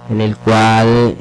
en el cual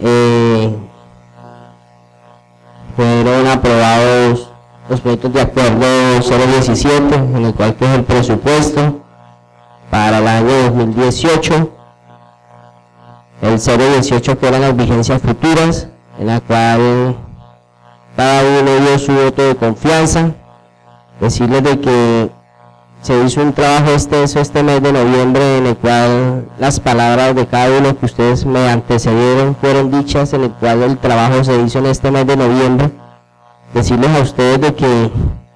fueron aprobados los proyectos de acuerdo 017, en el cual que es el presupuesto para el año 2018, el 018 que eran las vigencias futuras, en la cual cada uno dio su voto de confianza. Decirles de que se hizo un trabajo extenso este mes de noviembre, en el cual las palabras de cada uno que ustedes me antecedieron fueron dichas, en el cual el trabajo se hizo en este mes de noviembre. Decirles a ustedes de que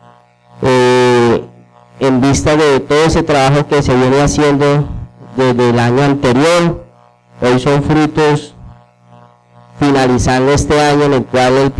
en vista de todo ese trabajo que se viene haciendo desde el año anterior, hoy son frutos finalizando este año, en el cual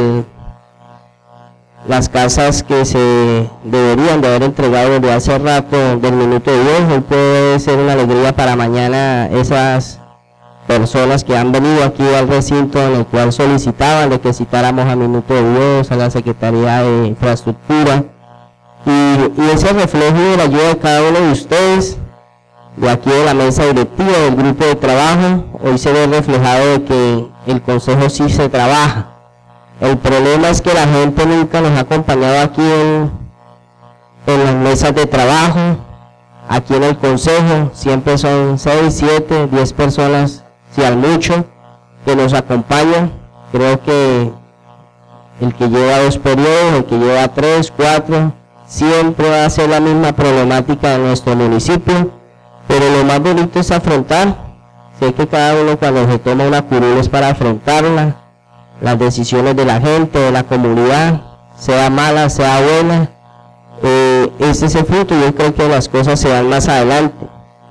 las casas que se deberían de haber entregado desde hace rato del minuto de Dios, hoy puede ser una alegría para mañana esas personas que han venido aquí al recinto, en el cual solicitaban de que citáramos a Minuto de Dios, a la Secretaría de Infraestructura, y ese reflejo de la ayuda de cada uno de ustedes, de aquí de la mesa directiva, del grupo de trabajo, hoy se ve reflejado de que el consejo sí se trabaja. El problema es que la gente nunca nos ha acompañado aquí en las mesas de trabajo, aquí en el consejo, siempre son 6, 7, 10 personas, si al mucho, que nos acompañan. Creo que el que lleva 2 periodos, el que lleva 3, 4, siempre va a ser la misma problemática de nuestro municipio, pero lo más bonito es afrontar. Sé que cada uno cuando se toma una curul es para afrontarla, las decisiones de la gente, de la comunidad, sea mala, sea buena, este es el fruto. Yo creo que las cosas se dan más adelante.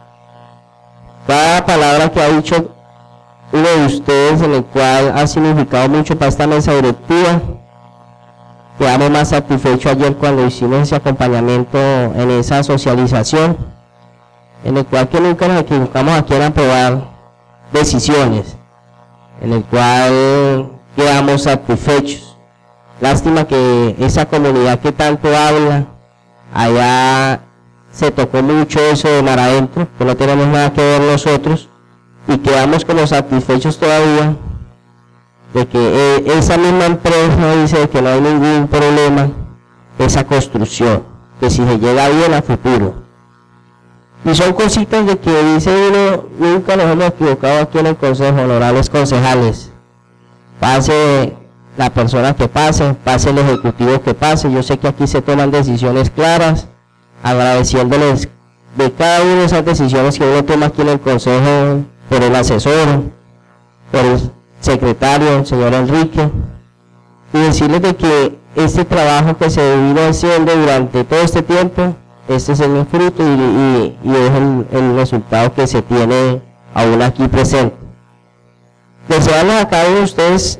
Cada palabra que ha dicho uno de ustedes, en el cual ha significado mucho para esta mesa directiva, quedamos más satisfechos ayer cuando hicimos ese acompañamiento en esa socialización, en el cual que nunca nos equivocamos aquí en aprobar decisiones, en el cual quedamos satisfechos. Lástima que esa comunidad que tanto habla, allá se tocó mucho eso de mar adentro, que no tenemos nada que ver nosotros, y quedamos como satisfechos todavía de que esa misma empresa dice que no hay ningún problema esa construcción, que si se llega bien a futuro. Y son cositas de que dice uno, nunca nos hemos equivocado aquí en el consejo, honorables concejales. Pase la persona que pase el ejecutivo que pase, yo sé que aquí se toman decisiones claras, agradeciéndoles de cada una de esas decisiones que uno toma aquí en el consejo, por el asesor, por el secretario, el señor Enrique, y decirles de que este trabajo que se vino haciendo durante todo este tiempo, este es el fruto y es el resultado que se tiene aún aquí presente. Desearles a cada uno de ustedes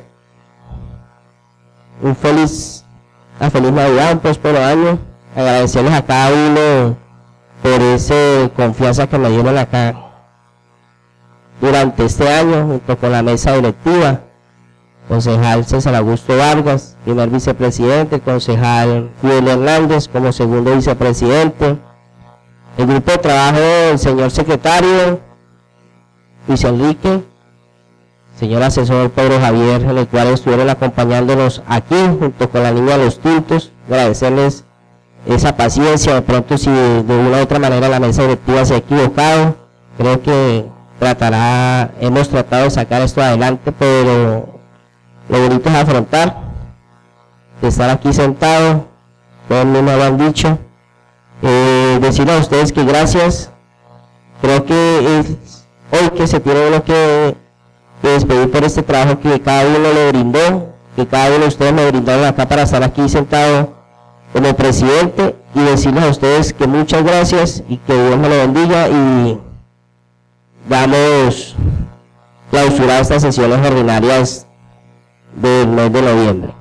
una feliz Navidad, un próspero año. Agradecerles a cada uno por esa confianza que me dieron acá durante este año, junto con la mesa directiva, concejal César Augusto Vargas, primer vicepresidente, concejal Fidel Hernández como segundo vicepresidente, el grupo de trabajo del señor secretario Luis Enrique, señor asesor Pedro Javier, en el cual estuvieron acompañándonos aquí junto con la niña de los tintos. Agradecerles esa paciencia. De pronto, si de una u otra manera la mesa directiva se ha equivocado, creo que hemos tratado de sacar esto adelante, pero lo bonito es afrontar, de estar aquí sentado, todos me lo han dicho. Decirles a ustedes que gracias. Creo que es hoy que se tiene uno que despedir por este trabajo que cada uno le brindó, que cada uno de ustedes me brindaron acá para estar aquí sentado como presidente, y decirles a ustedes que muchas gracias y que Dios me lo bendiga, y damos clausuradas estas sesiones ordinarias del mes de noviembre.